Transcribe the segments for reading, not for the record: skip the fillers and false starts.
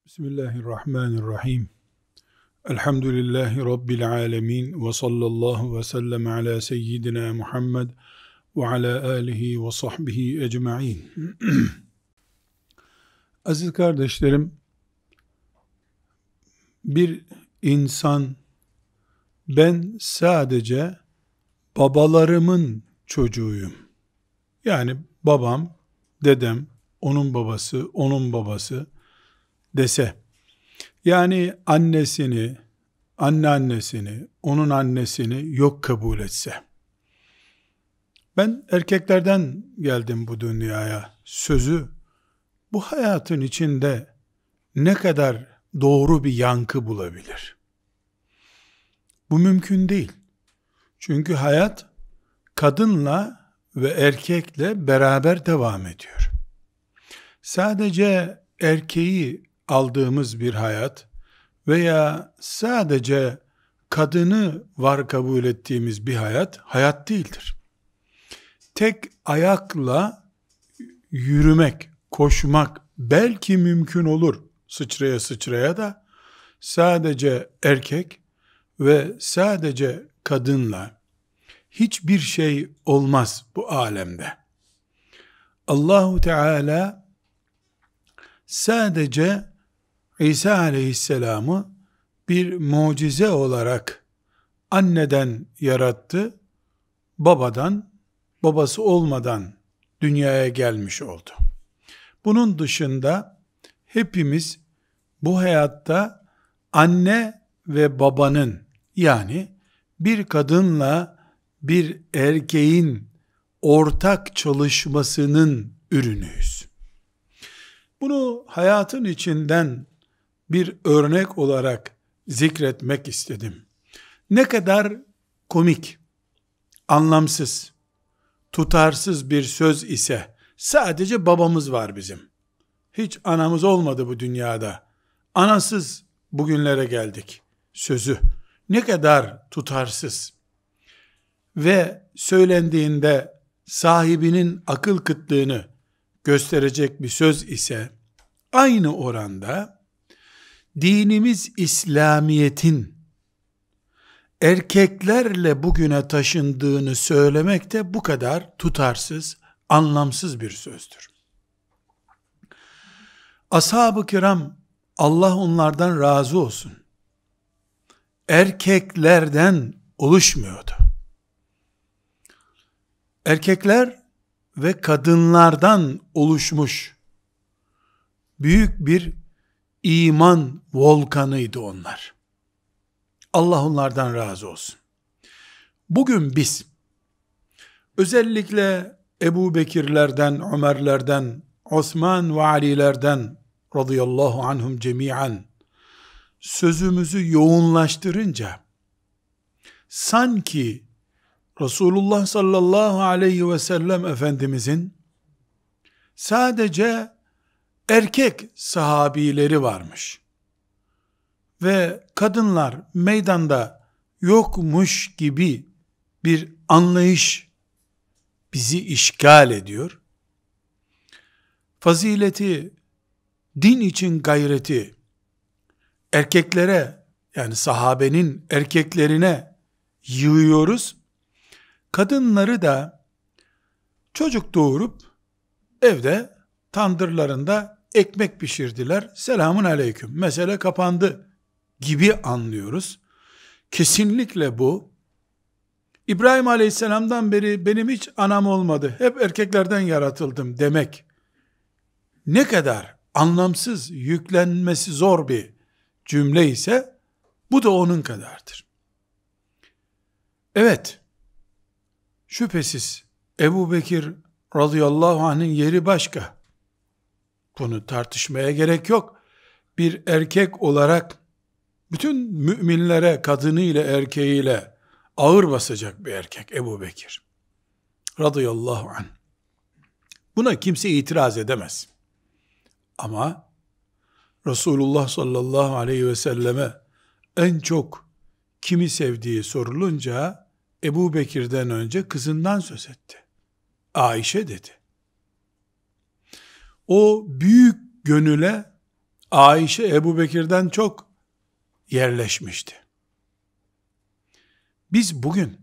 Bismillahirrahmanirrahim. Elhamdülillahi Rabbil alemin. Ve sallallahu ve sellem ala seyyidina Muhammed ve ala alihi ve sahbihi ecma'in. Aziz kardeşlerim, bir insan, ben sadece babalarımın çocuğuyum. Yani babam, dedem, onun babası, onun babası dese, yani annesini, anneannesini, onun annesini yok kabul etse, ben erkeklerden geldim bu dünyaya sözü, bu hayatın içinde ne kadar doğru bir yankı bulabilir? Bu mümkün değil. Çünkü hayat kadınla ve erkekle beraber devam ediyor. Sadece erkeği aldığımız bir hayat veya sadece kadını var kabul ettiğimiz bir hayat, hayat değildir. Tek ayakla yürümek, koşmak belki mümkün olur sıçraya sıçraya da, sadece erkek ve sadece kadınla hiçbir şey olmaz bu alemde. Allahu Teala sadece İsa aleyhisselamı bir mucize olarak anneden yarattı, babası olmadan dünyaya gelmiş oldu. Bunun dışında hepimiz bu hayatta anne ve babanın, yani bir kadınla bir erkeğin ortak çalışmasının ürünüyüz. Bunu hayatın içinden bir örnek olarak zikretmek istedim. Ne kadar komik, anlamsız, tutarsız bir söz ise, sadece babamız var bizim, hiç anamız olmadı bu dünyada, anasız bugünlere geldik sözü ne kadar tutarsız ve söylendiğinde sahibinin akıl kıtlığını gösterecek bir söz ise, aynı oranda dinimiz İslamiyet'in erkeklerle bugüne taşındığını söylemek de bu kadar tutarsız, anlamsız bir sözdür. Ashab-ı kiram, Allah onlardan razı olsun, erkeklerden oluşmuyordu. Erkekler ve kadınlardan oluşmuş büyük bir iman volkanıydı onlar. Allah onlardan razı olsun. Bugün biz özellikle Ebu Bekirlerden, Ömerlerden, Osman ve Ali'lerden radıyallahu anhum cemiyen sözümüzü yoğunlaştırınca, sanki Resulullah sallallahu aleyhi ve sellem Efendimizin sadece erkek sahabileri varmış ve kadınlar meydanda yokmuş gibi bir anlayış bizi işgal ediyor. Fazileti, din için gayreti erkeklere, yani sahabenin erkeklerine yığıyoruz. Kadınları da çocuk doğurup evde tandırlarında ekmek pişirdiler, selamun aleyküm, mesele kapandı gibi anlıyoruz. Kesinlikle bu, İbrahim aleyhisselamdan beri benim hiç anam olmadı, hep erkeklerden yaratıldım demek ne kadar anlamsız, yüklenmesi zor bir cümle ise, bu da onun kadardır. Evet, şüphesiz Ebu Bekir radıyallahu anh'ın yeri başka. Bunu tartışmaya gerek yok. Bir erkek olarak bütün müminlere kadınıyla erkeğiyle ağır basacak bir erkek Ebu Bekir radıyallahu anh. Buna kimse itiraz edemez. Ama Resulullah sallallahu aleyhi ve selleme en çok kimi sevdiği sorulunca, Ebu Bekir'den önce kızından söz etti. Ayşe dedi. O büyük gönüle Ayşe Ebu Bekir'den çok yerleşmişti. Biz bugün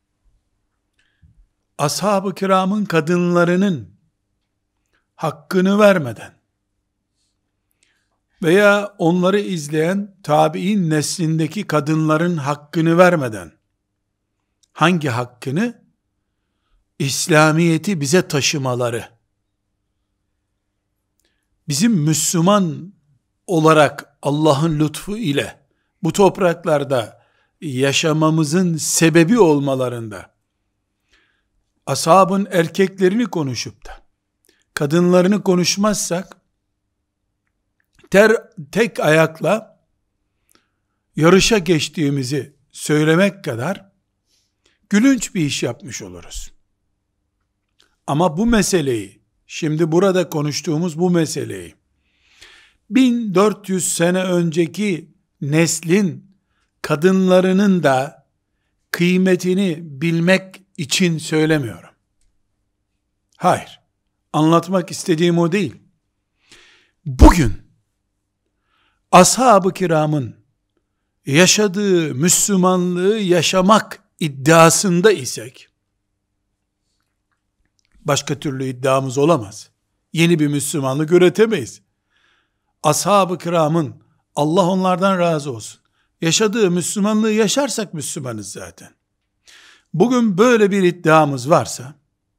ashab-ı kiramın kadınlarının hakkını vermeden veya onları izleyen tabi'in neslindeki kadınların hakkını vermeden, hangi hakkını? İslamiyeti bize taşımaları, bizim Müslüman olarak Allah'ın lütfu ile bu topraklarda yaşamamızın sebebi olmalarında, ashabın erkeklerini konuşup da kadınlarını konuşmazsak, tek ayakla yarışa geçtiğimizi söylemek kadar gülünç bir iş yapmış oluruz. Ama bu meseleyi, şimdi burada konuştuğumuz bu meseleyi, 1400 sene önceki neslin kadınlarının da kıymetini bilmek için söylemiyorum. Hayır, anlatmak istediğim o değil. Bugün ashab-ı kiramın yaşadığı Müslümanlığı yaşamak iddiasında isek, başka türlü iddiamız olamaz. Yeni bir Müslümanlık üretemeyiz. Ashab-ı kiramın, Allah onlardan razı olsun, yaşadığı Müslümanlığı yaşarsak Müslümanız zaten. Bugün böyle bir iddiamız varsa,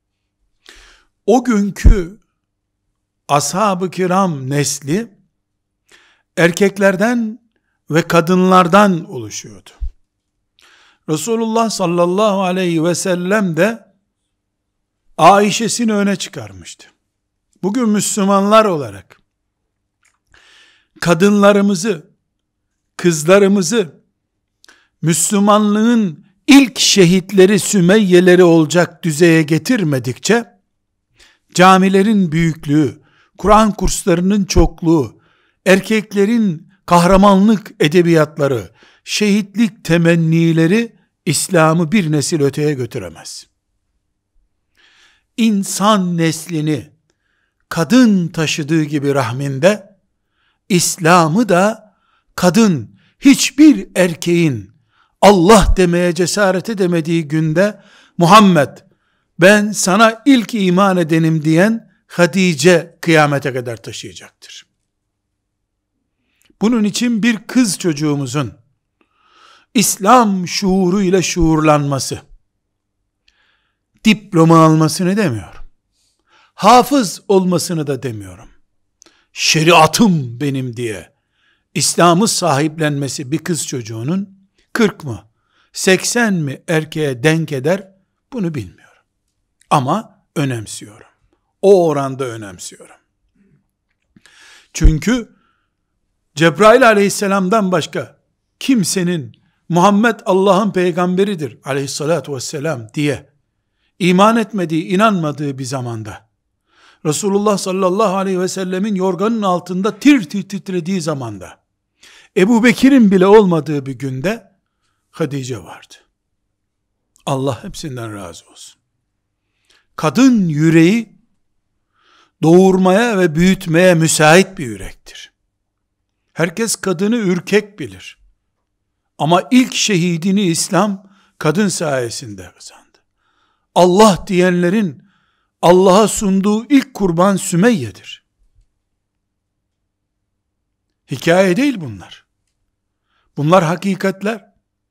o günkü ashab-ı kiram nesli, erkeklerden ve kadınlardan oluşuyordu. Resulullah sallallahu aleyhi ve sellem de Ayşe'sini öne çıkarmıştı. Bugün Müslümanlar olarak kadınlarımızı, kızlarımızı Müslümanlığın ilk şehitleri, Sümeyyeleri olacak düzeye getirmedikçe, camilerin büyüklüğü, Kur'an kurslarının çokluğu, erkeklerin kahramanlık edebiyatları, şehitlik temennileri İslam'ı bir nesil öteye götüremez. İnsan neslini kadın taşıdığı gibi rahminde, İslam'ı da kadın, hiçbir erkeğin Allah demeye cesaret edemediği günde, Muhammed ben sana ilk iman edenim diyen Hatice kıyamete kadar taşıyacaktır. Bunun için bir kız çocuğumuzun İslam şuuruyla şuurlanması, diploma almasını demiyorum, hafız olmasını da demiyorum, şeriatım benim diye İslam'ı sahiplenmesi bir kız çocuğunun 40 mı 80 mi erkeğe denk eder, bunu bilmiyorum. Ama önemsiyorum. O oranda önemsiyorum. Çünkü Cebrail aleyhisselamdan başka kimsenin Muhammed Allah'ın peygamberidir aleyhissalatu vesselam diye iman etmediği, inanmadığı bir zamanda, Resulullah sallallahu aleyhi ve sellemin yorganın altında tir tir titrediği zamanda, Ebu Bekir'in bile olmadığı bir günde Hatice vardı. Allah hepsinden razı olsun. Kadın yüreği doğurmaya ve büyütmeye müsait bir yürektir. Herkes kadını ürkek bilir. Ama ilk şehidini İslam kadın sayesinde kazandı. Allah diyenlerin Allah'a sunduğu ilk kurban Sümeyye'dir. Hikaye değil bunlar. Bunlar hakikatler.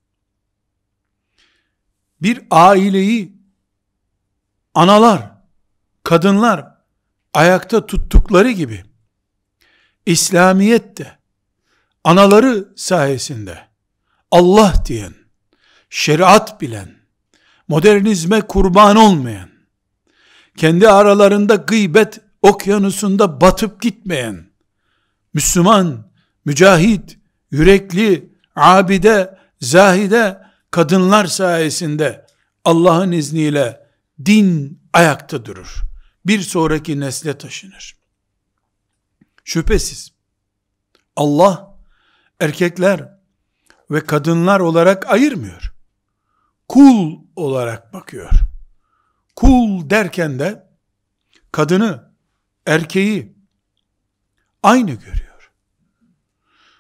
Bir aileyi analar, kadınlar ayakta tuttukları gibi İslamiyet de anaları sayesinde Allah diyen, şeriat bilen, modernizme kurban olmayan, kendi aralarında gıybet okyanusunda batıp gitmeyen, Müslüman, mücahit, yürekli, abide, zahide kadınlar sayesinde Allah'ın izniyle din ayakta durur. Bir sonraki nesle taşınır. Şüphesiz Allah erkekler ve kadınlar olarak ayırmıyor. Kul olarak bakıyor. Kul derken de kadını, erkeği aynı görüyor.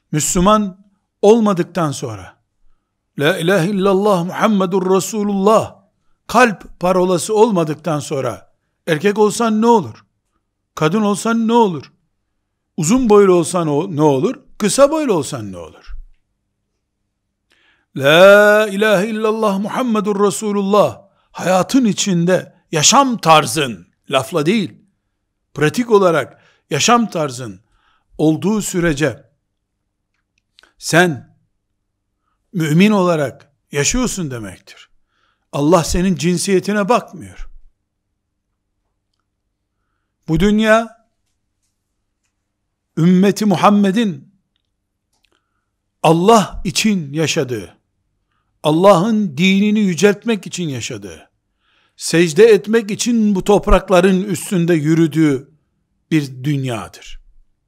Müslüman olmadıktan sonra, La ilahe illallah Muhammedur Resulullah kalp parolası olmadıktan sonra, erkek olsan ne olur? Kadın olsan ne olur? Uzun boylu olsan ne olur? Kısa boylu olsan ne olur? La ilahe illallah Muhammedur Resulullah hayatın içinde yaşam tarzın, lafla değil, pratik olarak yaşam tarzın olduğu sürece sen mümin olarak yaşıyorsun demektir. Allah senin cinsiyetine bakmıyor. Bu dünya ümmeti Muhammed'in Allah için yaşadığı, Allah'ın dinini yüceltmek için yaşadığı, secde etmek için bu toprakların üstünde yürüdüğü bir dünyadır.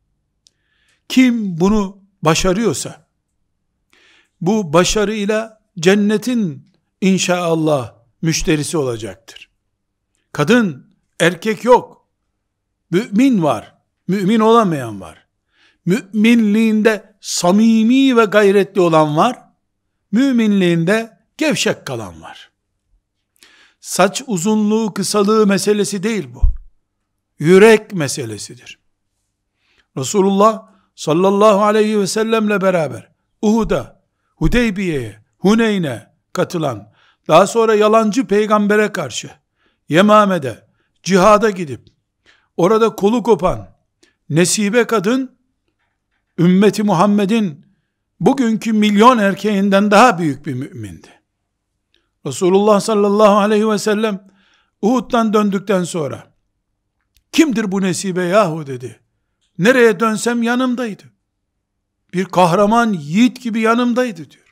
Kim bunu başarıyorsa, bu başarıyla cennetin inşallah müşterisi olacaktır. Kadın, erkek yok. Mümin var. Mümin olamayan var. Müminliğinde samimi ve gayretli olan var. Müminliğinde gevşek kalan var. Saç uzunluğu, kısalığı meselesi değil bu. Yürek meselesidir. Resulullah sallallahu aleyhi ve sellemle beraber Uhud'a, Hudeybiye'ye, Huneyn'e katılan, daha sonra yalancı peygambere karşı Yemame'de cihada gidip orada kolu kopan Nesibe kadın, ümmeti Muhammed'in bugünkü milyon erkeğinden daha büyük bir mümindi. Resulullah sallallahu aleyhi ve sellem Uhud'dan döndükten sonra, kimdir bu Nesibe yahu dedi. Nereye dönsem yanımdaydı. Bir kahraman yiğit gibi yanımdaydı diyor.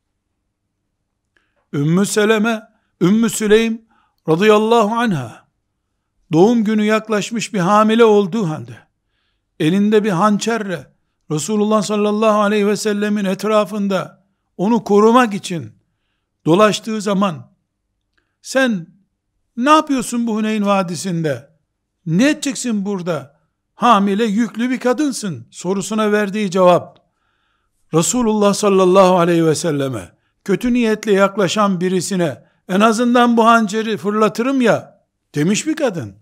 Ümmü Seleme, Ümmü Süleym radıyallahu anha, doğum günü yaklaşmış bir hamile olduğu halde, elinde bir hançerle Resulullah sallallahu aleyhi ve sellemin etrafında onu korumak için dolaştığı zaman, sen ne yapıyorsun bu Huneyn Vadisi'nde? Ne edeceksin burada? Hamile yüklü bir kadınsın sorusuna verdiği cevap, Resulullah sallallahu aleyhi ve selleme kötü niyetle yaklaşan birisine en azından bu hançeri fırlatırım ya demiş bir kadın.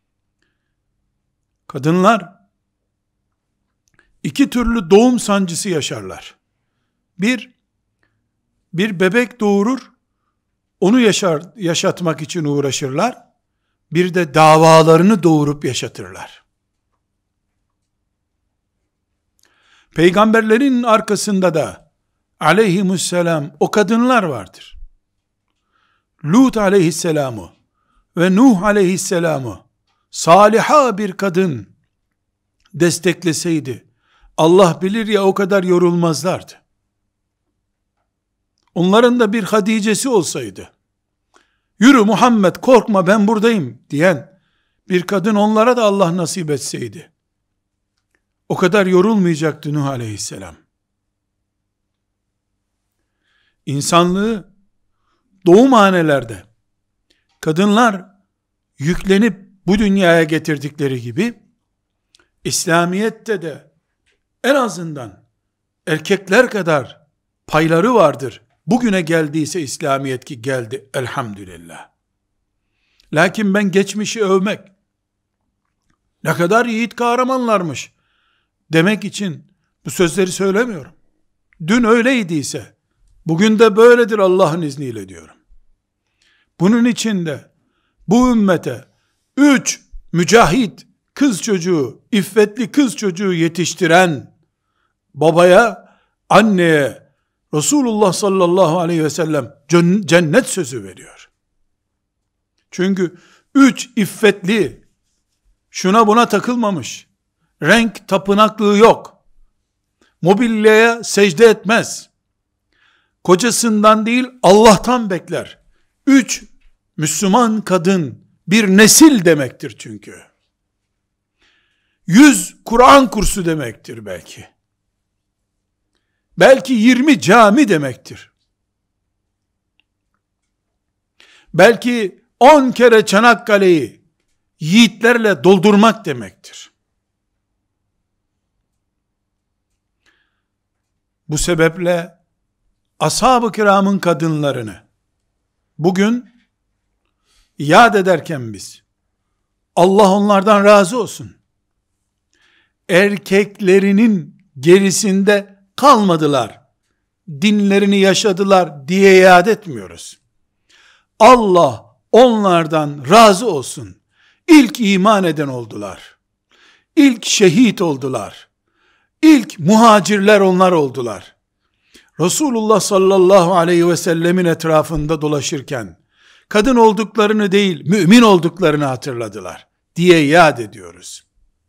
Kadınlar iki türlü doğum sancısı yaşarlar. Bir bebek doğurur, onu yaşatmak için uğraşırlar. Bir de davalarını doğurup yaşatırlar. Peygamberlerin arkasında da aleyhisselam o kadınlar vardır. Lut aleyhisselamı ve Nuh aleyhisselamı saliha bir kadın destekleseydi, Allah bilir ya o kadar yorulmazlardı. Onların da bir Hatice'si olsaydı, yürü Muhammed korkma ben buradayım diyen bir kadın onlara da Allah nasip etseydi, o kadar yorulmayacaktı Nuh aleyhisselam. İnsanlığı doğumhanelerde kadınlar yüklenip bu dünyaya getirdikleri gibi, İslamiyet'te de en azından erkekler kadar payları vardır. Bugüne geldiyse İslamiyet ki geldi elhamdülillah. Lakin ben geçmişi övmek, ne kadar yiğit kahramanlarmış demek için bu sözleri söylemiyorum. Dün öyleydiyse, bugün de böyledir Allah'ın izniyle diyorum. Bunun için de bu ümmete 3 mücahit kız çocuğu, iffetli kız çocuğu yetiştiren babaya, anneye Resulullah sallallahu aleyhi ve sellem cennet sözü veriyor. Çünkü 3 iffetli, şuna buna takılmamış, renk tapınaklığı yok, mobilyaya secde etmez, kocasından değil Allah'tan bekler. 3 Müslüman kadın bir nesil demektir çünkü. 100 Kur'an kursu demektir belki. Belki 20 cami demektir. Belki 10 kere Çanakkale'yi yiğitlerle doldurmak demektir. Bu sebeple ashab-ı kiramın kadınlarını bugün yad ederken biz, Allah onlardan razı olsun, erkeklerinin gerisinde kalmadılar, dinlerini yaşadılar diye yad etmiyoruz. Allah onlardan razı olsun. İlk iman eden oldular. İlk şehit oldular. İlk muhacirler onlar oldular. Resulullah sallallahu aleyhi ve sellemin etrafında dolaşırken, kadın olduklarını değil, mümin olduklarını hatırladılar diye yad ediyoruz.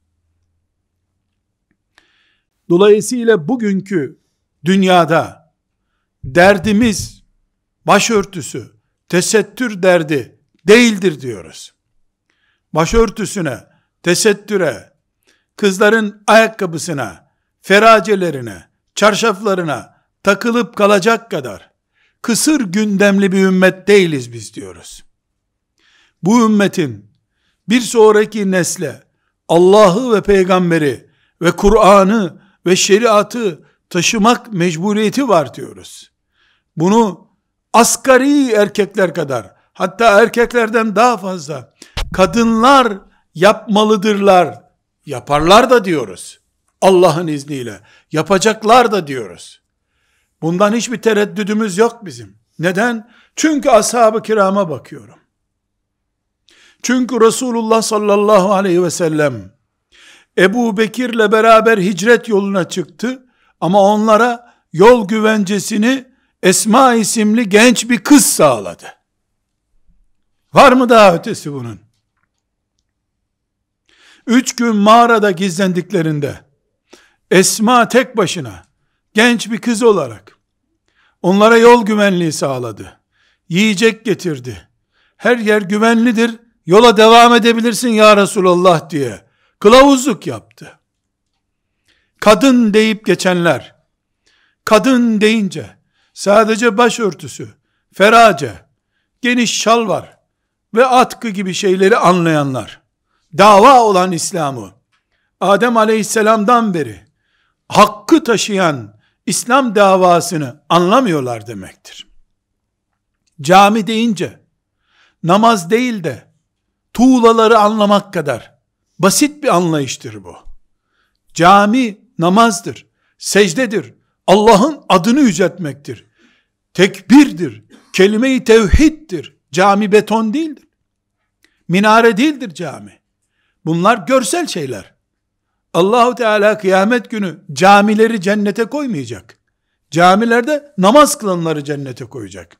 Dolayısıyla bugünkü dünyada derdimiz başörtüsü, tesettür derdi değildir diyoruz. Başörtüsüne, tesettüre, kızların ayakkabısına, feracelerine, çarşaflarına takılıp kalacak kadar kısır gündemli bir ümmet değiliz biz diyoruz. Bu ümmetin bir sonraki nesle Allah'ı ve peygamberi ve Kur'an'ı ve şeriatı taşımak mecburiyeti var diyoruz. Bunu asgari erkekler kadar, hatta erkeklerden daha fazla kadınlar yapmalıdırlar, yaparlar da diyoruz. Allah'ın izniyle yapacaklar da diyoruz. Bundan hiçbir tereddüdümüz yok bizim. Neden? Çünkü ashab-ı kirama bakıyorum. Çünkü Resulullah sallallahu aleyhi ve sellem Ebu Bekir'le beraber hicret yoluna çıktı ama onlara yol güvencesini Esma isimli genç bir kız sağladı. Var mı daha ötesi bunun? 3 gün mağarada gizlendiklerinde Esma tek başına genç bir kız olarak onlara yol güvenliği sağladı. Yiyecek getirdi. Her yer güvenlidir, yola devam edebilirsin ya Resulallah diye kılavuzluk yaptı. Kadın deyip geçenler, kadın deyince sadece başörtüsü, ferace, geniş şalvar ve atkı gibi şeyleri anlayanlar, dava olan İslam'ı, Adem aleyhisselamdan beri hakkı taşıyan İslam davasını anlamıyorlar demektir. Cami deyince, namaz değil de tuğlaları anlamak kadar basit bir anlayıştır bu. Cami namazdır, secdedir, Allah'ın adını yüceltmektir, tekbirdir, kelime-i tevhiddir. Cami beton değildir. Minare değildir cami. Bunlar görsel şeyler. Allahu Teala kıyamet günü camileri cennete koymayacak. Camilerde namaz kılanları cennete koyacak.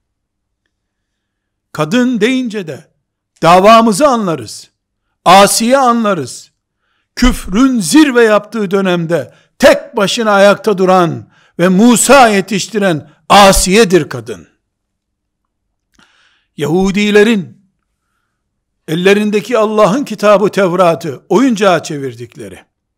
Kadın deyince de davamızı anlarız. Asiye anlarız. Küfrün zirve yaptığı dönemde tek başına ayakta duran ve Musa yetiştiren Asiye'dir kadın. Yahudilerin ellerindeki Allah'ın kitabı Tevrat'ı oyuncağa çevirdikleri,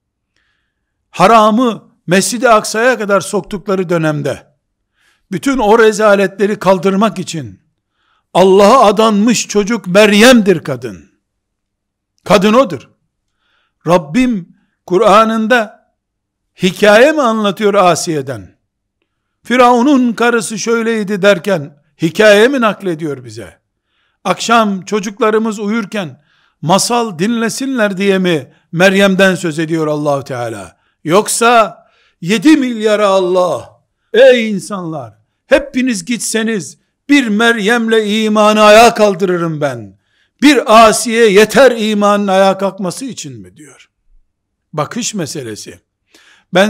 haramı Mescid-i Aksa'ya kadar soktukları dönemde, bütün o rezaletleri kaldırmak için Allah'a adanmış çocuk Meryem'dir kadın. Kadın odur. Rabbim Kur'an'ında hikaye mi anlatıyor Asiye'den? Firavun'un karısı şöyleydi derken hikaye mi naklediyor bize? Akşam çocuklarımız uyurken masal dinlesinler diye mi Meryem'den söz ediyor Allah Teala? Yoksa 7 milyara Allah, ey insanlar, hepiniz gitseniz bir Meryem'le imanı ayağa kaldırırım ben. Bir Asiye yeter imanın ayağa kalkması için mi diyor? Bakış meselesi. Ben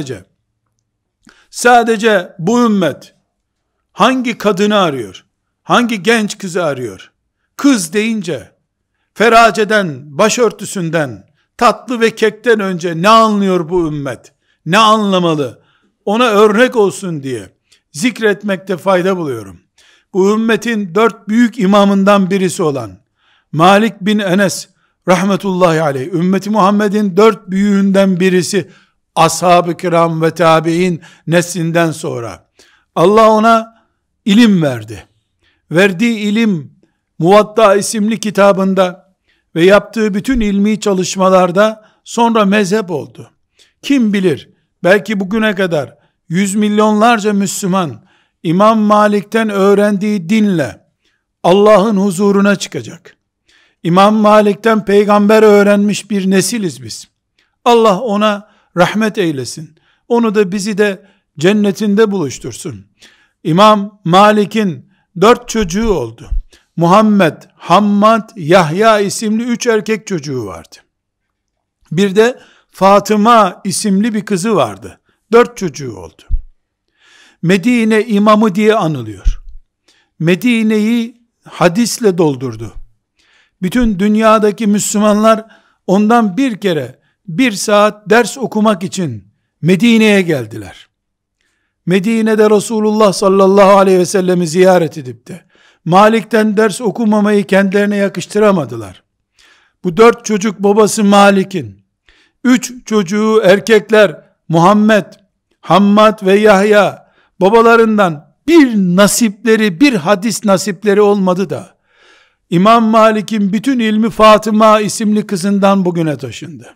sadece bu ümmet hangi kadını arıyor? Hangi genç kızı arıyor? Kız deyince feraceden, başörtüsünden, tatlı ve kekten önce ne anlıyor bu ümmet? Ne anlamalı? Ona örnek olsun diye zikretmekte fayda buluyorum. Bu ümmetin 4 büyük imamından birisi olan Malik bin Enes rahmetullahi aleyh, ümmeti Muhammed'in 4 büyüğünden birisi, ashab-ı kiram ve tabi'in neslinden sonra Allah ona ilim verdi. Verdiği ilim Muvatta isimli kitabında ve yaptığı bütün ilmi çalışmalarda sonra mezhep oldu. Kim bilir, belki bugüne kadar yüz milyonlarca Müslüman İmam Malik'ten öğrendiği dinle Allah'ın huzuruna çıkacak. İmam Malik'ten peygamber öğrenmiş bir nesiliz biz. Allah ona rahmet eylesin. Onu da bizi de cennetinde buluştursun. İmam Malik'in 4 çocuğu oldu. Muhammed, Hammad, Yahya isimli 3 erkek çocuğu vardı. Bir de Fatıma isimli bir kızı vardı. 4 çocuğu oldu. Medine imamı diye anılıyor. Medine'yi hadisle doldurdu. Bütün dünyadaki Müslümanlar ondan bir kere 1 saat ders okumak için Medine'ye geldiler. Medine'de Resulullah sallallahu aleyhi ve sellemi ziyaret edip de Malik'ten ders okumamayı kendilerine yakıştıramadılar. Bu 4 çocuk babası Malik'in, 3 çocuğu erkekler Muhammed, Hammad ve Yahya, babalarından bir nasipleri, bir hadis nasipleri olmadı da İmam Malik'in bütün ilmi Fatıma isimli kızından bugüne taşındı.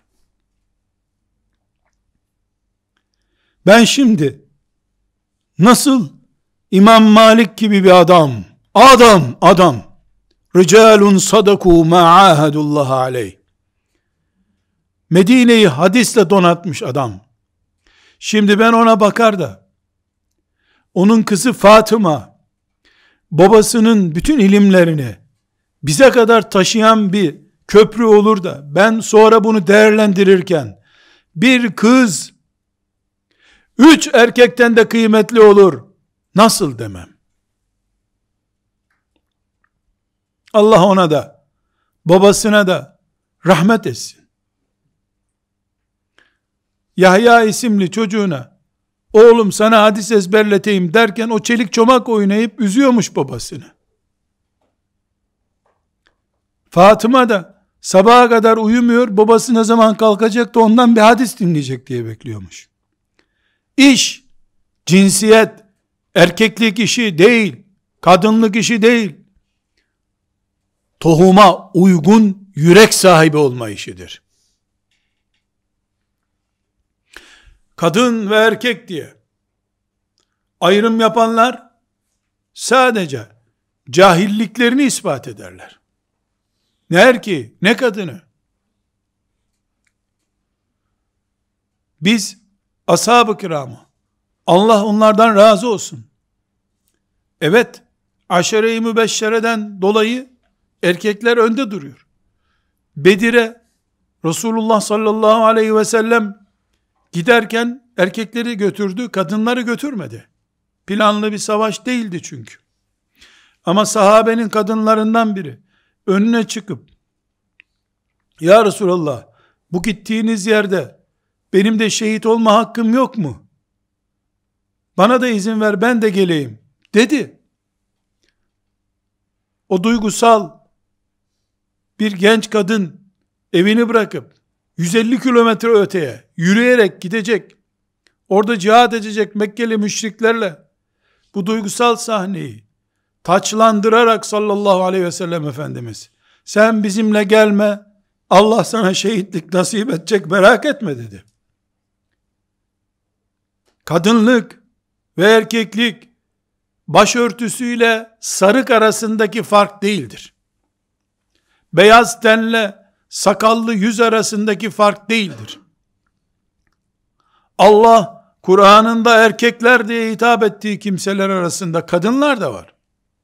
Ben şimdi nasıl İmam Malik gibi bir adam ricalun sadaku ma ahadullah aleyh, Medine'yi hadisle donatmış adam, şimdi ben ona bakar da onun kızı Fatıma babasının bütün ilimlerini bize kadar taşıyan bir köprü olur da ben sonra bunu değerlendirirken bir kız 3 erkekten de kıymetli olur nasıl demem? Allah ona da babasına da rahmet etsin. Yahya isimli çocuğuna oğlum sana hadis ezberleteyim derken o çelik çomak oynayıp üzüyormuş babasını. Fatıma da sabaha kadar uyumuyor, babası ne zaman kalkacak da ondan bir hadis dinleyecek diye bekliyormuş. İş, cinsiyet, erkeklik işi değil, kadınlık işi değil, tohuma uygun yürek sahibi olma işidir. Kadın ve erkek diye ayrım yapanlar sadece cahilliklerini ispat ederler. Ne erkeği, ne kadını. Biz ashab-ı kiramı, Allah onlardan razı olsun. Evet, aşere-i mübeşşereden dolayı erkekler önde duruyor. Bedir'e Resulullah sallallahu aleyhi ve sellem giderken erkekleri götürdü, kadınları götürmedi. Planlı bir savaş değildi çünkü. Ama sahabenin kadınlarından biri önüne çıkıp ya Resulallah bu gittiğiniz yerde benim de şehit olma hakkım yok mu? Bana da izin ver ben de geleyim dedi. O duygusal bir genç kadın evini bırakıp 150 kilometre öteye yürüyerek gidecek, orada cihad edecek Mekkeli müşriklerle bu duygusal sahneyi taçlandırarak sallallahu aleyhi ve sellem Efendimiz sen bizimle gelme, Allah sana şehitlik nasip edecek, merak etme dedi. Kadınlık ve erkeklik başörtüsüyle sarık arasındaki fark değildir. Beyaz tenle sakallı yüz arasındaki fark değildir. Allah Kur'an'ında erkekler diye hitap ettiği kimseler arasında kadınlar da var.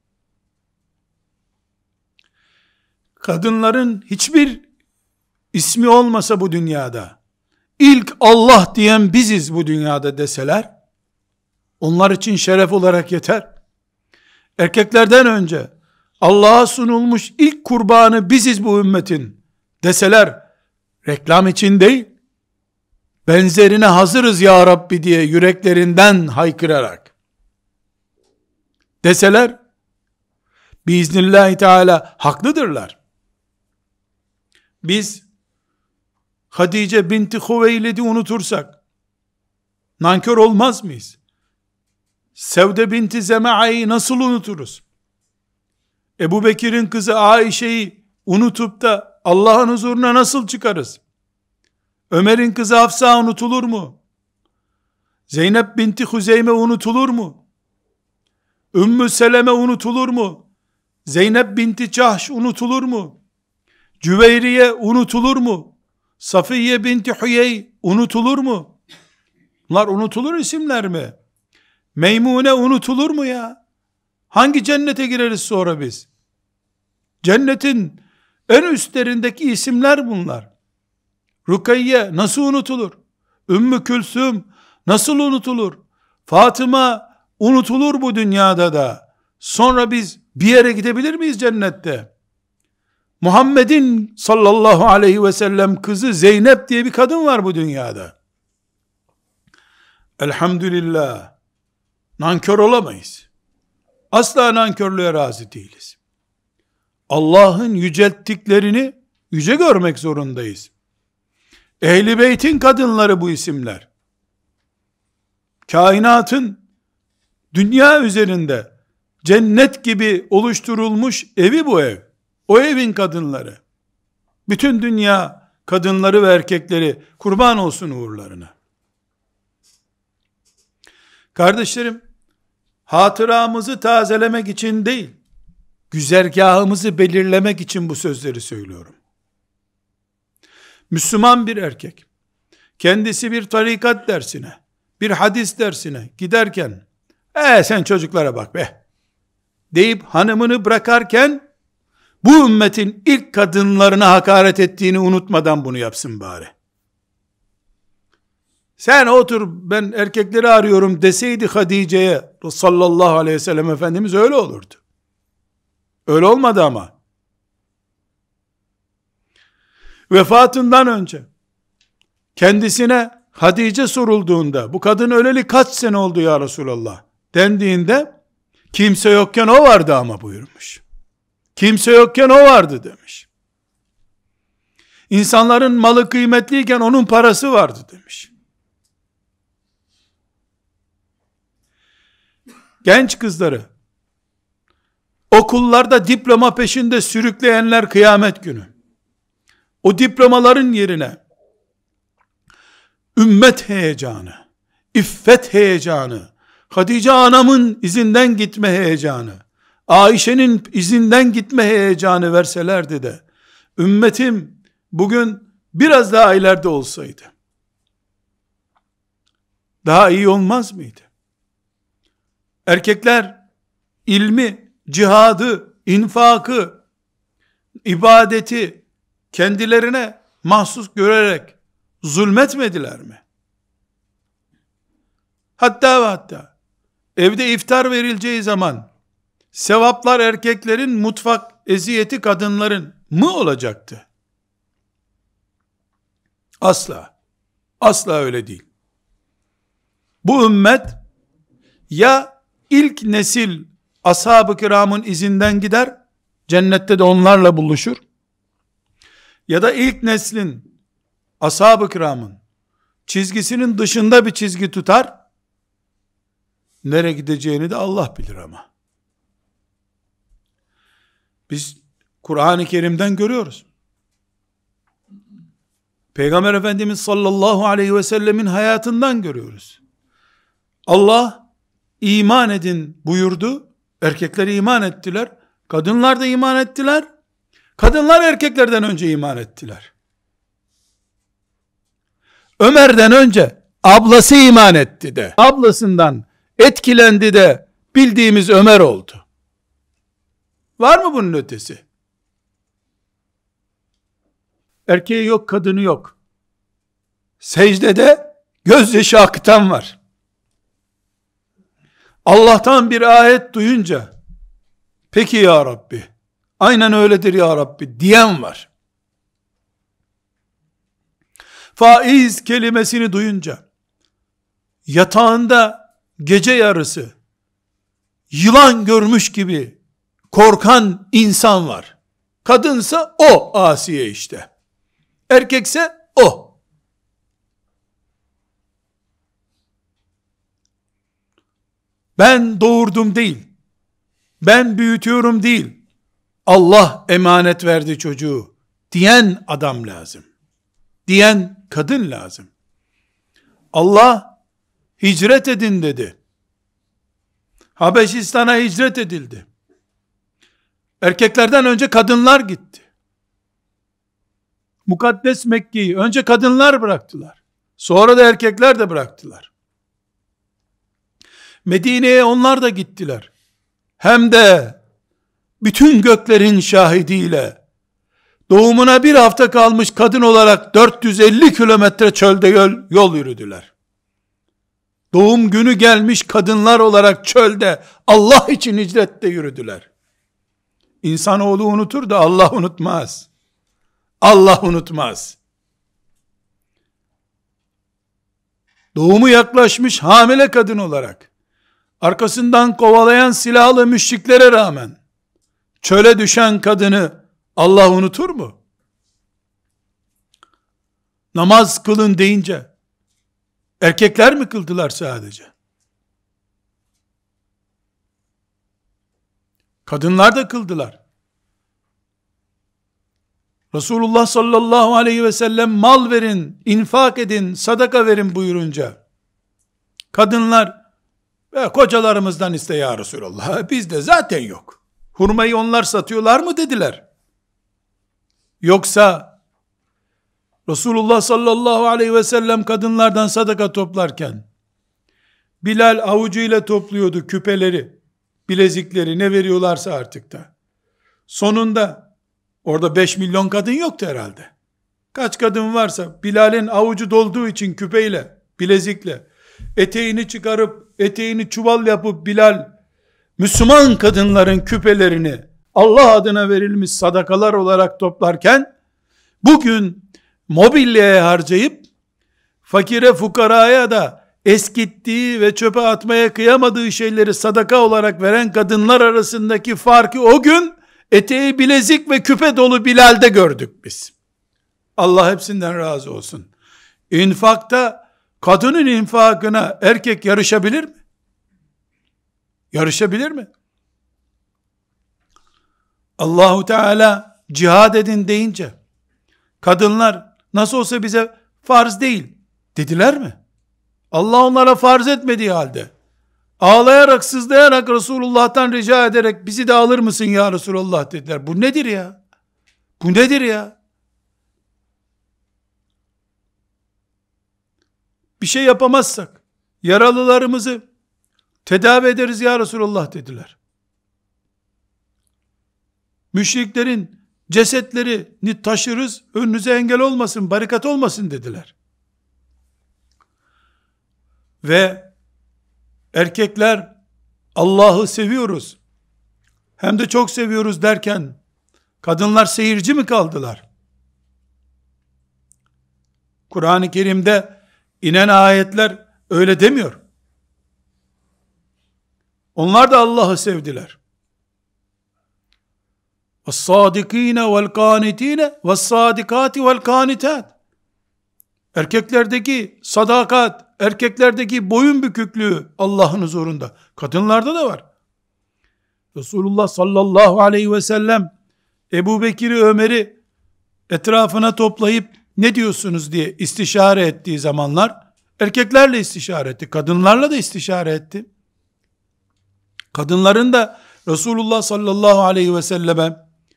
Kadınların hiçbir ismi olmasa bu dünyada, ilk Allah diyen biziz bu dünyada deseler, onlar için şeref olarak yeter. Erkeklerden önce Allah'a sunulmuş ilk kurbanı biziz bu ümmetin deseler, reklam için değil, benzerine hazırız ya Rabbi diye yüreklerinden haykırarak deseler, biiznillahü teala haklıdırlar. Biz Hatice binti Hüveylid'i unutursak nankör olmaz mıyız? Sevde binti Zema'yı nasıl unuturuz? Ebu Bekir'in kızı Aişe'yi unutup da Allah'ın huzuruna nasıl çıkarız? Ömer'in kızı Hafsa unutulur mu? Zeynep binti Huzeyme unutulur mu? Ümmü Seleme unutulur mu? Zeynep binti Cahş unutulur mu? Cüveyriye unutulur mu? Safiye binti Huyey unutulur mu? Bunlar unutulur isimler mi? Meymune unutulur mu ya? Hangi cennete gireriz sonra biz? Cennetin en üstlerindeki isimler bunlar. Rukayye nasıl unutulur? Ümmü Külsüm nasıl unutulur? Fatıma unutulur bu dünyada da. Sonra biz bir yere gidebilir miyiz cennette? Muhammed'in sallallahu aleyhi ve sellem kızı Zeynep diye bir kadın var bu dünyada. Elhamdülillah. Nankör olamayız. Asla nankörlüğe razı değiliz. Allah'ın yücelttiklerini yüce görmek zorundayız. Ehl-i Beyt'in kadınları bu isimler. Kainatın dünya üzerinde cennet gibi oluşturulmuş evi bu ev. O evin kadınları. Bütün dünya kadınları ve erkekleri kurban olsun uğurlarına. Kardeşlerim, hatıramızı tazelemek için değil, güzergahımızı belirlemek için bu sözleri söylüyorum. Müslüman bir erkek, kendisi bir tarikat dersine, bir hadis dersine giderken, sen çocuklara bak be, deyip hanımını bırakarken, bu ümmetin ilk kadınlarına hakaret ettiğini unutmadan bunu yapsın bari. Sen otur, ben erkekleri arıyorum deseydi Hatice'ye sallallahu aleyhi ve sellem Efendimiz, öyle olurdu. Öyle olmadı ama. Vefatından önce kendisine Hatice sorulduğunda, bu kadın öleli kaç sene oldu ya Resulallah dendiğinde, kimse yokken o vardı ama buyurmuş. Kimse yokken o vardı demiş. İnsanların malı kıymetliyken onun parası vardı demiş. Genç kızları okullarda diploma peşinde sürükleyenler kıyamet günü, o diplomaların yerine ümmet heyecanı, iffet heyecanı, Hatice anamın izinden gitme heyecanı, Ayşe'nin izinden gitme heyecanı verselerdi de, ümmetim bugün biraz daha ileride olsaydı, daha iyi olmaz mıydı? Erkekler ilmi, cihadı, infakı, ibadeti kendilerine mahsus görerek zulmetmediler mi? Hatta ve hatta evde iftar verileceği zaman sevaplar erkeklerin, mutfak eziyeti kadınların mı olacaktı? Asla. Asla öyle değil. Bu ümmet ya ilk nesil ashab-ı kiramın izinden gider, cennette de onlarla buluşur, ya da ilk neslin, ashab-ı kiramın çizgisinin dışında bir çizgi tutar, nereye gideceğini de Allah bilir ama. Biz Kur'an-ı Kerim'den görüyoruz. Peygamber Efendimiz sallallahu aleyhi ve sellemin hayatından görüyoruz. Allah iman edin buyurdu. Erkekler iman ettiler. Kadınlar da iman ettiler. Kadınlar erkeklerden önce iman ettiler. Ömer'den önce ablası iman etti de, ablasından etkilendi de bildiğimiz Ömer oldu. Var mı bunun ötesi? Erkeği yok, kadını yok. Secdede gözyaşı akıtan var. Allah'tan bir ayet duyunca, peki ya Rabbi, aynen öyledir ya Rabbi diyen var. Faiz kelimesini duyunca, yatağında gece yarısı, yılan görmüş gibi korkan insan var. Kadınsa o Asiye işte. Erkekse o. Ben doğurdum değil, ben büyütüyorum değil, Allah emanet verdi çocuğu diyen adam lazım. Diyen kadın lazım. Allah hicret edin dedi. Habeşistan'a hicret edildi. Erkeklerden önce kadınlar gitti. Mukaddes Mekke'yi önce kadınlar bıraktılar. Sonra da erkekler de bıraktılar. Medine'ye onlar da gittiler. Hem de bütün göklerin şahidiyle doğumuna bir hafta kalmış kadın olarak 450 kilometre çölde yol yürüdüler. Doğum günü gelmiş kadınlar olarak çölde Allah için hicrette yürüdüler. İnsanoğlu unutur da Allah unutmaz. Allah unutmaz. Doğumu yaklaşmış hamile kadın olarak, arkasından kovalayan silahlı müşriklere rağmen, çöle düşen kadını Allah unutur mu? Namaz kılın deyince, erkekler mi kıldılar sadece? Kadınlar da kıldılar. Resulullah sallallahu aleyhi ve sellem mal verin, infak edin, sadaka verin buyurunca, kadınlar, kocalarımızdan iste ya Resulallah, bizde zaten yok. Hurmayı onlar satıyorlar mı dediler. Yoksa, Resulullah sallallahu aleyhi ve sellem kadınlardan sadaka toplarken, Bilal avucuyla topluyordu küpeleri, bilezikleri, ne veriyorlarsa artık da. Sonunda, orada 5 milyon kadın yoktu herhalde. Kaç kadın varsa, Bilal'in avucu dolduğu için küpeyle, bilezikle, eteğini çıkarıp, eteğini çuval yapıp Bilal, Müslüman kadınların küpelerini, Allah adına verilmiş sadakalar olarak toplarken, bugün mobilyaya harcayıp, fakire fukaraya da eskittiği ve çöpe atmaya kıyamadığı şeyleri sadaka olarak veren kadınlar arasındaki farkı o gün, eteği bilezik ve küpe dolu Bilal'de gördük biz. Allah hepsinden razı olsun. İnfakta, kadının infakına erkek yarışabilir mi? Yarışabilir mi? Allahu Teala cihad edin deyince, kadınlar nasıl olsa bize farz değil dediler mi? Allah onlara farz etmediği halde, ağlayarak, sızlayarak, Resulullah'tan rica ederek, bizi de alır mısın ya Resulullah dediler. Bu nedir ya? Bu nedir ya? Bir şey yapamazsak, yaralılarımızı tedavi ederiz ya Resulullah dediler. Müşriklerin cesetlerini taşırız, önünüze engel olmasın, barikat olmasın dediler. Ve erkekler, Allah'ı seviyoruz, hem de çok seviyoruz derken, kadınlar seyirci mi kaldılar? Kur'an-ı Kerim'de inen ayetler öyle demiyor. Onlar da Allah'ı sevdiler. وَالصَّادِقِينَ وَالْقَانِتِينَ وَالصَّادِقَاتِ وَالْقَانِتَاتِ Erkeklerdeki sadakat, erkeklerdeki boyun büküklüğü Allah'ın huzurunda. Kadınlarda da var. Resulullah sallallahu aleyhi ve sellem Ebu Bekir'i, Ömer'i etrafına toplayıp ne diyorsunuz diye istişare ettiği zamanlar erkeklerle istişare etti. Kadınlarla da istişare etti. Kadınların da Resulullah sallallahu aleyhi ve selleme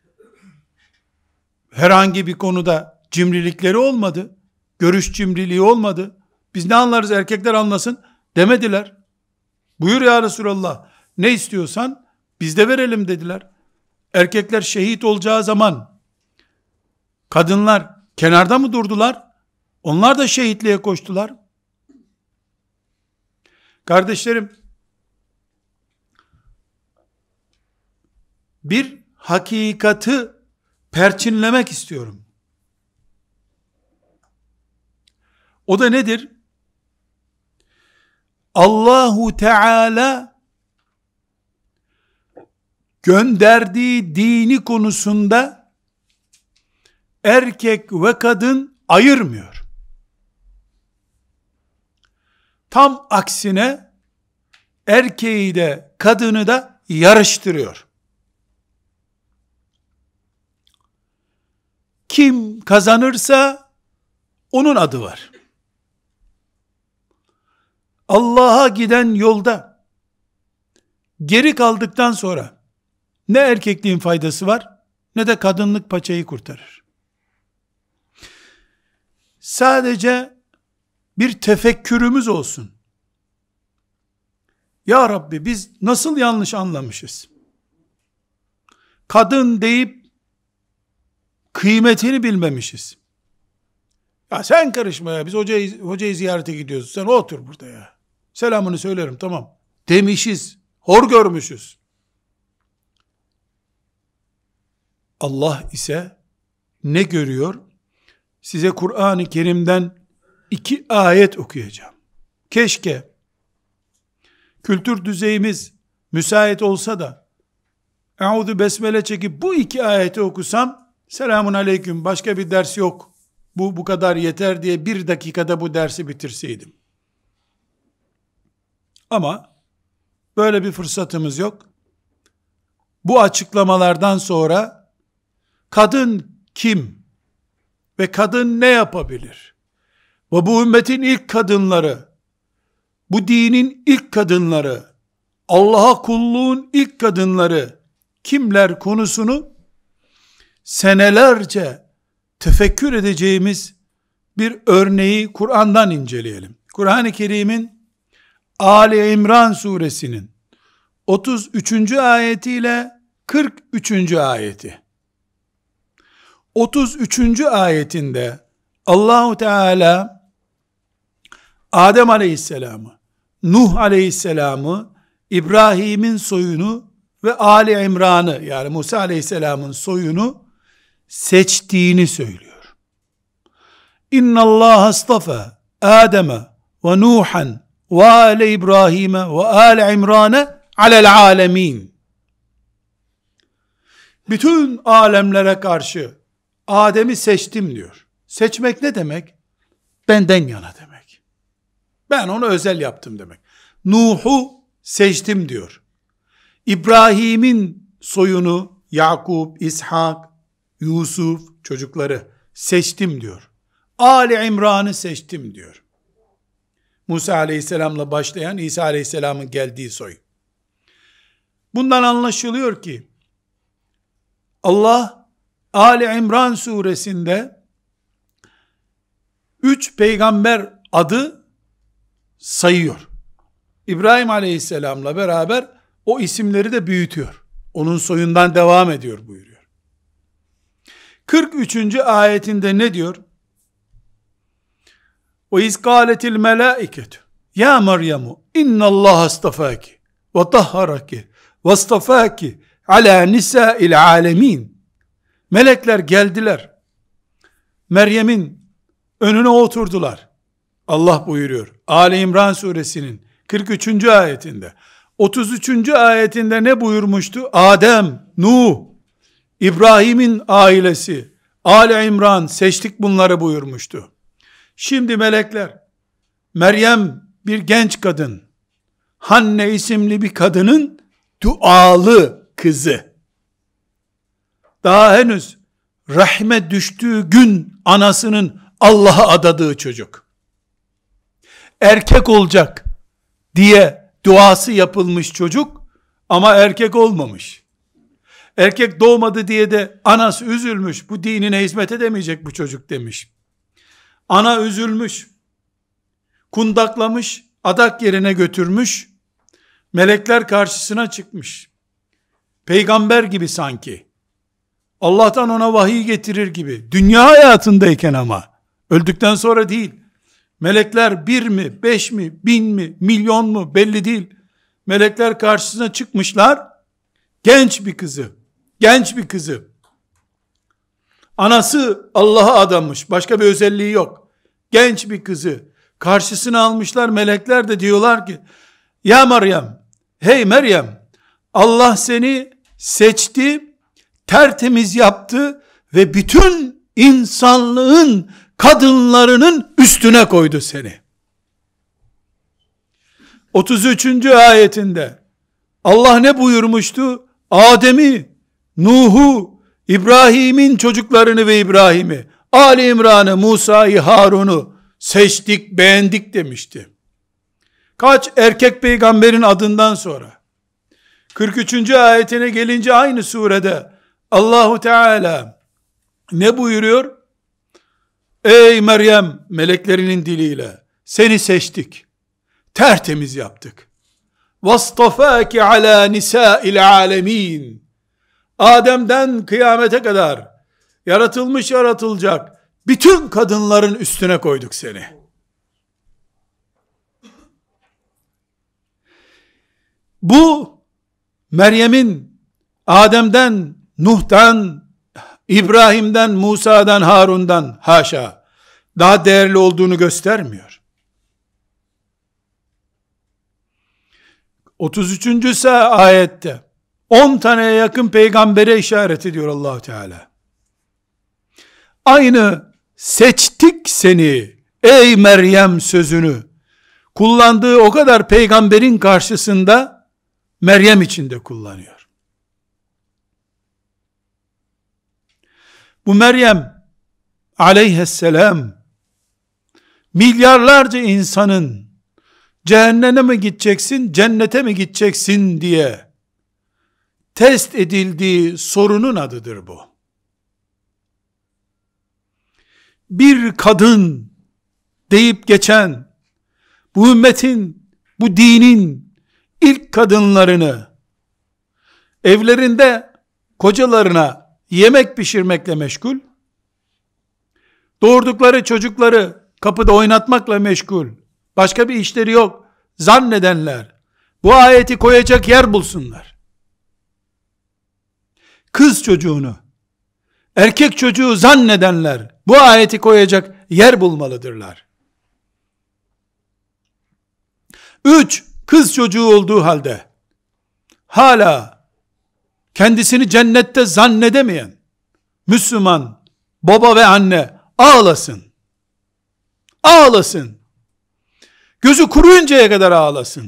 herhangi bir konuda cimrilikleri olmadı. Görüş cimriliği olmadı. Biz ne anlarız, erkekler anlasın demediler. Buyur ya Resulallah, ne istiyorsan biz de verelim dediler. Erkekler şehit olacağı zaman kadınlar kenarda mı durdular? Onlar da şehitliğe koştular. Kardeşlerim, bir hakikati perçinlemek istiyorum. O da nedir? Allahu Teala gönderdiği dini konusunda erkek ve kadın ayırmıyor. Tam aksine erkeği de kadını da yarıştırıyor. Kim kazanırsa onun adı var. Allah'a giden yolda geri kaldıktan sonra ne erkekliğin faydası var, ne de kadınlık paçayı kurtarır. Sadece bir tefekkürümüz olsun. Ya Rabbi, biz nasıl yanlış anlamışız? Kadın deyip kıymetini bilmemişiz. Ya sen karışma ya, biz hocayı ziyarete gidiyoruz, sen otur burada ya. Selamını söylerim, tamam demişiz, hor görmüşüz. Allah ise ne görüyor? Size Kur'an-ı Kerim'den 2 ayet okuyacağım. Keşke kültür düzeyimiz müsait olsa da Eûzü besmele çekip bu 2 ayeti okusam, selamun aleyküm, başka bir ders yok, bu kadar yeter diye 1 dakikada bu dersi bitirseydim. Ama böyle bir fırsatımız yok. Bu açıklamalardan sonra kadın kim ve kadın ne yapabilir? Ve bu ümmetin ilk kadınları, bu dinin ilk kadınları, Allah'a kulluğun ilk kadınları kimler konusunu senelerce tefekkür edeceğimiz bir örneği Kur'an'dan inceleyelim. Kur'an-ı Kerim'in Ali İmran suresinin 33. ayetiyle 43. ayeti. 33. ayetinde Allahu Teala Adem Aleyhisselam'ı, Nuh Aleyhisselam'ı, İbrahim'in soyunu ve Ali İmran'ı, yani Musa Aleyhisselam'ın soyunu seçtiğini söylüyor. İnna Allah astafa Adem'e ve Nuhan ve Ale İbrahim'e ve Ale İmran'e alel alemin. Bütün alemlere karşı Adem'i seçtim diyor. Seçmek ne demek? Benden yana demek. Ben onu özel yaptım demek. Nuh'u seçtim diyor. İbrahim'in soyunu, Yakup, İshak, Yusuf çocukları seçtim diyor. Ali İmran'ı seçtim diyor. Musa Aleyhisselam'la başlayan İsa Aleyhisselam'ın geldiği soy. Bundan anlaşılıyor ki Allah Ali İmran suresinde 3 peygamber adı sayıyor. İbrahim Aleyhisselam'la beraber o isimleri de büyütüyor. Onun soyundan devam ediyor buyuruyor. 43. ayetinde ne diyor? Ve iz kâletil melâiketu ya Meryem innallâhe astafâki ve tahharaki ve astafâki alâ nisâil âlemîn. Melekler geldiler. Meryem'in önüne oturdular. Allah buyuruyor. Ali İmran suresinin 43. ayetinde. 33. ayetinde ne buyurmuştu? Adem, Nuh, İbrahim'in ailesi, Ali İmran seçtik bunları buyurmuştu. Şimdi melekler, Meryem bir genç kadın, Hanne isimli bir kadının dualı kızı, daha henüz rahme düştüğü gün anasının Allah'a adadığı çocuk, erkek olacak diye duası yapılmış çocuk ama erkek olmamış. Erkek doğmadı diye de anası üzülmüş, bu dinine hizmet edemeyecek bu çocuk demiş. Ana üzülmüş, kundaklamış, adak yerine götürmüş, melekler karşısına çıkmış. Peygamber gibi sanki. Allah'tan ona vahiy getirir gibi. Dünya hayatındayken ama. Öldükten sonra değil. Melekler 1 mi, 5 mi, 1000 mi, milyon mu belli değil. Melekler karşısına çıkmışlar. Genç bir kızı. Anası Allah'a adanmış. Başka bir özelliği yok. Genç bir kızı karşısına almışlar. Melekler de diyorlar ki, ya Meryem, hey Meryem, Allah seni seçti, tertemiz yaptı ve bütün insanlığın kadınlarının üstüne koydu seni. 33. ayetinde Allah ne buyurmuştu? Adem'i, Nuh'u, İbrahim'in çocuklarını ve İbrahim'i, Ali İmran'ı, Musa'yı, Harun'u seçtik, beğendik demişti. Kaç erkek peygamberin adından sonra. 43. ayetine gelince aynı surede Allahu Teala ne buyuruyor? Ey Meryem, meleklerinin diliyle seni seçtik, tertemiz yaptık. وَاصْطَفَاكِ عَلَى نِسَاءِ الْعَالَمِينَ. Adem'den kıyamete kadar yaratılmış yaratılacak bütün kadınların üstüne koyduk seni. Bu Meryem'in Adem'den, Nuh'tan, İbrahim'den, Musa'dan, Harun'dan haşa daha değerli olduğunu göstermiyor. 33. ayette 10 taneye yakın peygambere işaret ediyor Allah Teala. Aynı seçtik seni ey Meryem sözünü kullandığı o kadar peygamberin karşısında Meryem için de kullanıyor. Bu Meryem aleyhisselam milyarlarca insanın cehenneme mi gideceksin, cennete mi gideceksin diye test edildiği sorunun adıdır bu. Bir kadın deyip geçen bu ümmetin, bu dinin ilk kadınlarını evlerinde kocalarına yemek pişirmekle meşgul, doğurdukları çocukları kapıda oynatmakla meşgul, başka bir işleri yok zannedenler, bu ayeti koyacak yer bulsunlar. Kız çocuğunu, erkek çocuğu zannedenler, bu ayeti koyacak yer bulmalıdırlar. 3, kız çocuğu olduğu halde, hala kendisini cennette zannedemeyen, Müslüman, baba ve anne, ağlasın. Ağlasın. Gözü kuruyuncaya kadar ağlasın.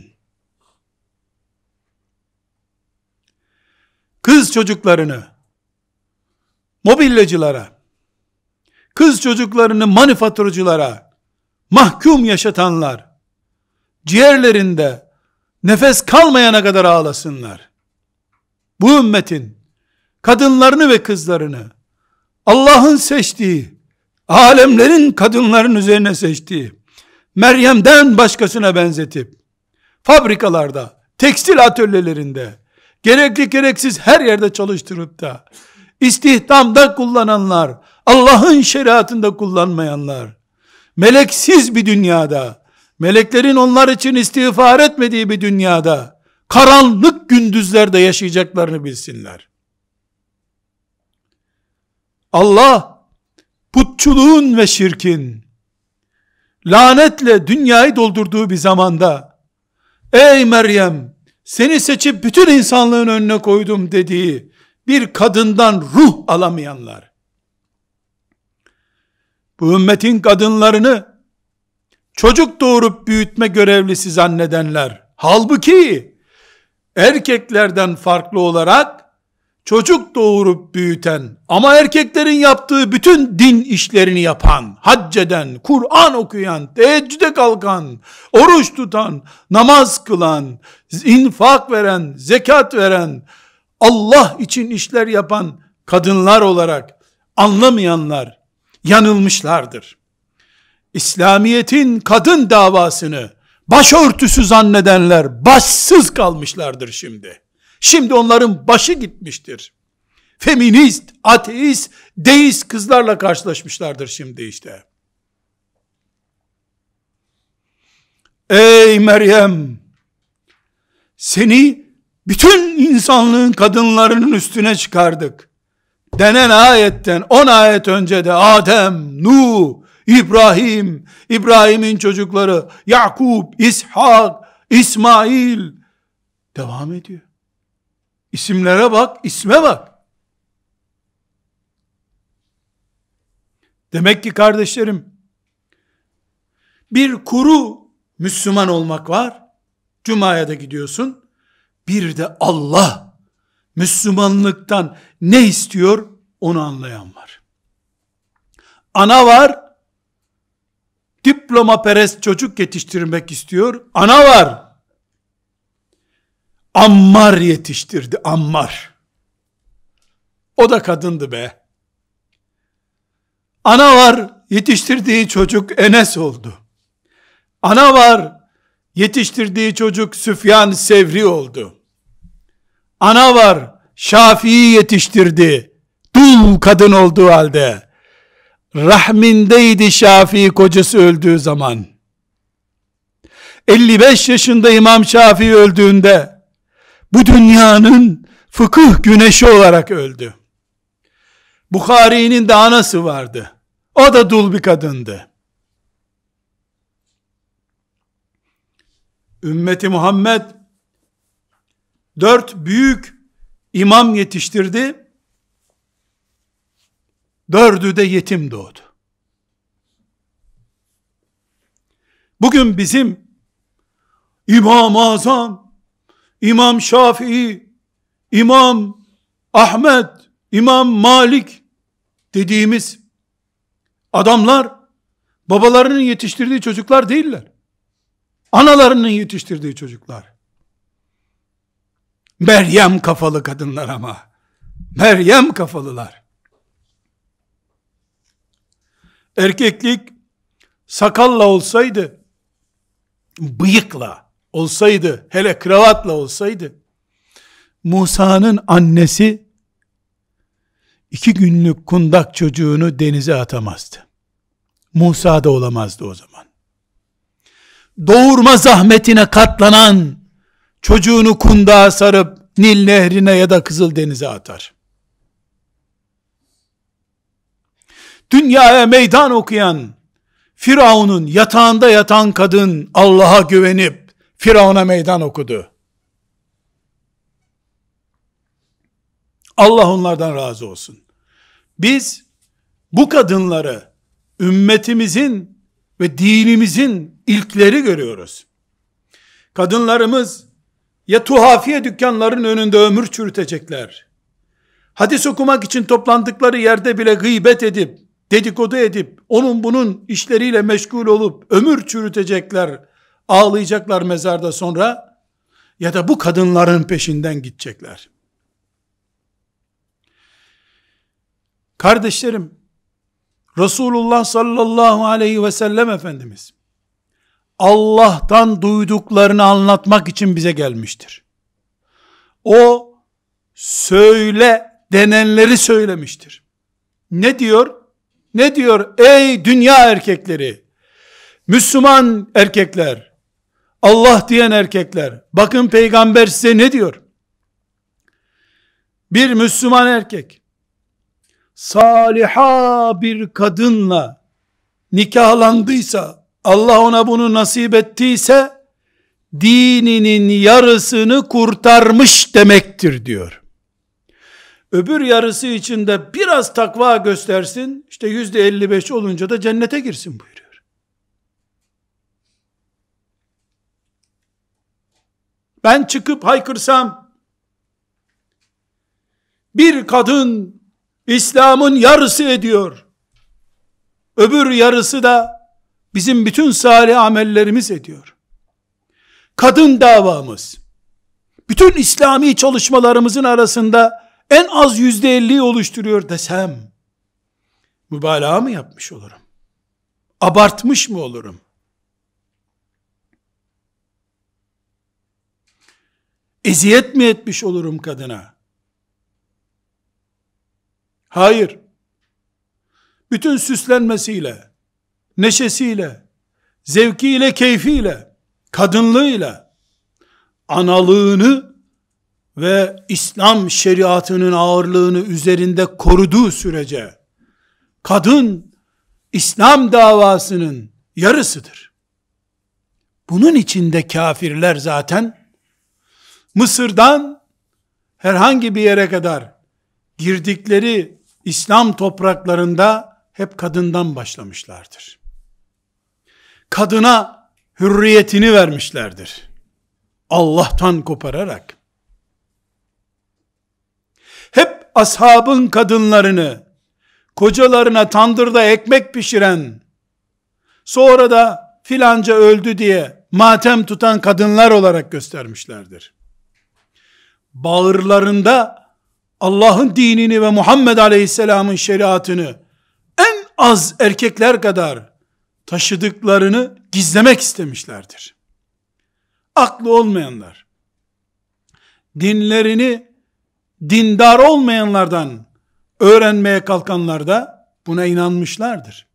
Kız çocuklarını mobilyacılara, kız çocuklarını manifaturacılara mahkum yaşatanlar, ciğerlerinde nefes kalmayana kadar ağlasınlar. Bu ümmetin kadınlarını ve kızlarını Allah'ın seçtiği, alemlerin kadınların üzerine seçtiği Meryem'den başkasına benzetip fabrikalarda, tekstil atölyelerinde, gerekli gereksiz her yerde çalıştırıp da istihdamda kullananlar, Allah'ın şeriatında kullanmayanlar, meleksiz bir dünyada, meleklerin onlar için istiğfar etmediği bir dünyada, karanlık gündüzlerde yaşayacaklarını bilsinler. Allah, putçuluğun ve şirkin, lanetle dünyayı doldurduğu bir zamanda, ey Meryem, seni seçip bütün insanlığın önüne koydum dediği bir kadından ruh alamayanlar, bu ümmetin kadınlarını çocuk doğurup büyütme görevlisi zannedenler, halbuki erkeklerden farklı olarak çocuk doğurup büyüten ama erkeklerin yaptığı bütün din işlerini yapan, hac eden, Kur'an okuyan, teheccüde kalkan, oruç tutan, namaz kılan, infak veren, zekat veren, Allah için işler yapan kadınlar olarak anlamayanlar yanılmışlardır. İslamiyet'in kadın davasını başörtüsü zannedenler başsız kalmışlardır şimdi. Şimdi onların başı gitmiştir. Feminist, ateist, deist kızlarla karşılaşmışlardır şimdi işte. Ey Meryem, seni bütün insanlığın kadınlarının üstüne çıkardık denen ayetten 10 ayet önce de Adem, Nuh, İbrahim, İbrahim'in çocukları, Yakup, İshak, İsmail devam ediyor. İsimlere bak, isme bak. Demek ki kardeşlerim, bir kuru Müslüman olmak var, Cuma'ya da gidiyorsun, bir de Allah Müslümanlıktan ne istiyor onu anlayan var. Ana var, diploma perest çocuk yetiştirmek istiyor. Ana var. Ammar yetiştirdi, Ammar. O da kadındı be. Ana var, yetiştirdiği çocuk Enes oldu. Ana var, yetiştirdiği çocuk Süfyan Sevri oldu. Ana var, Şafii'yi yetiştirdi. Dul kadın olduğu halde. Rahmindeydi Şafii kocası öldüğü zaman. 55 yaşında İmam Şafii öldüğünde bu dünyanın fıkıh güneşi olarak öldü. Bukhari'nin de anası vardı. O da dul bir kadındı. Ümmeti Muhammed 4 büyük imam yetiştirdi. 4'ü de yetim doğdu. Bugün bizim İmam-ı Azam, İmam Şafii, İmam Ahmet, İmam Malik dediğimiz adamlar babalarının yetiştirdiği çocuklar değiller. Analarının yetiştirdiği çocuklar. Meryem kafalı kadınlar ama. Meryem kafalılar. Erkeklik sakalla olsaydı, bıyıkla olsaydı, hele kravatla olsaydı, Musa'nın annesi 2 günlük kundak çocuğunu denize atamazdı. Musa da olamazdı o zaman. Doğurma zahmetine katlanan çocuğunu kundağa sarıp Nil nehrine ya da Kızıldeniz'e atar. Dünyaya meydan okuyan Firavun'un yatağında yatan kadın Allah'a güvenip Firavun'a meydan okudu. Allah onlardan razı olsun. Biz bu kadınları ümmetimizin ve dinimizin ilkleri görüyoruz. Kadınlarımız ya tuhafiye dükkanlarının önünde ömür çürütecekler. Hadis okumak için toplandıkları yerde bile gıybet edip, dedikodu edip, onun bunun işleriyle meşgul olup ömür çürütecekler, ağlayacaklar mezarda sonra, ya da bu kadınların peşinden gidecekler. Kardeşlerim, Resulullah sallallahu aleyhi ve sellem Efendimiz Allah'tan duyduklarını anlatmak için bize gelmiştir. O söyle denenleri söylemiştir. Ne diyor? Ne diyor? Ey dünya erkekleri, Müslüman erkekler, Allah diyen erkekler, bakın peygamber size ne diyor? Bir Müslüman erkek saliha bir kadınla nikahlandıysa, Allah ona bunu nasip ettiyse, dininin yarısını kurtarmış demektir diyor. Öbür yarısı için de biraz takva göstersin, işte %55 olunca da cennete girsin buyuruyor. Ben çıkıp haykırsam, bir kadın İslam'ın yarısı ediyor, öbür yarısı da bizim bütün salih amellerimiz ediyor. Kadın davamız, bütün İslami çalışmalarımızın arasında en az %50'yi oluşturuyor desem, mübalağa mı yapmış olurum? Abartmış mı olurum? Eziyet mi etmiş olurum kadına? Hayır. Bütün süslenmesiyle, neşesiyle, zevkiyle, keyfiyle, kadınlığıyla, analığını ve İslam şeriatının ağırlığını üzerinde koruduğu sürece, kadın, İslam davasının yarısıdır. Bunun içinde kafirler zaten, Mısır'dan herhangi bir yere kadar girdikleri İslam topraklarında hep kadından başlamışlardır. Kadına hürriyetini vermişlerdir. Allah'tan kopararak. Hep ashabın kadınlarını, kocalarına tandırda ekmek pişiren, Sonra da filanca öldü diye matem tutan kadınlar olarak göstermişlerdir. Bağırlarında Allah'ın dinini ve Muhammed Aleyhisselam'ın şeriatını en az erkekler kadar taşıdıklarını gizlemek istemişlerdir. Aklı olmayanlar, dinlerini dindar olmayanlardan öğrenmeye kalkanlar da buna inanmışlardır.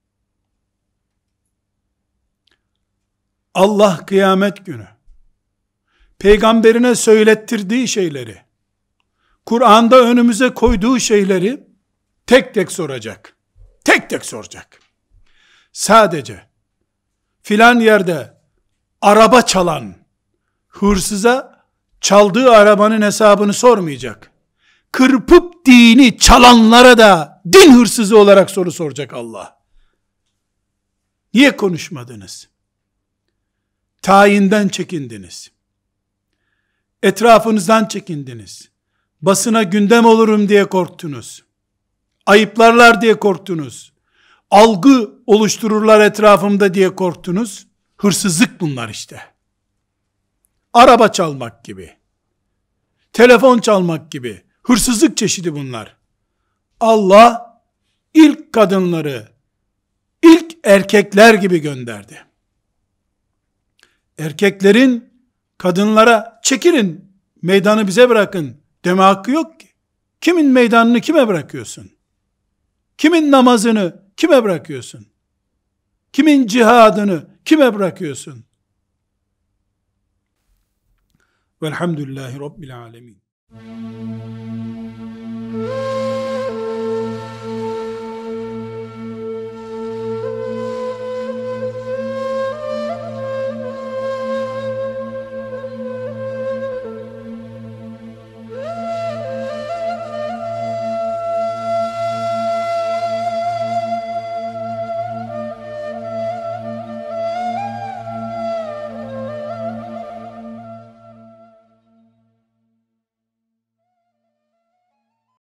Allah kıyamet günü peygamberine söylettirdiği şeyleri, Kur'an'da önümüze koyduğu şeyleri tek tek soracak. Tek tek soracak. Sadece filan yerde araba çalan hırsıza çaldığı arabanın hesabını sormayacak. Kırpıp dini çalanlara da din hırsızı olarak soru soracak Allah. Niye konuşmadınız? Tayinden çekindiniz. Etrafınızdan çekindiniz. Basına gündem olurum diye korktunuz. Ayıplarlar diye korktunuz. Algı oluştururlar etrafımda diye korktunuz. Hırsızlık bunlar işte. Araba çalmak gibi. Telefon çalmak gibi. Hırsızlık çeşidi bunlar. Allah ilk kadınları, ilk erkekler gibi gönderdi. Erkeklerin kadınlara çekilin, meydanı bize bırakın deme hakkı yok ki. Kimin meydanını kime bırakıyorsun? Kimin namazını kime bırakıyorsun? Kimin cihadını kime bırakıyorsun? Velhamdülillahi Rabbil alemin.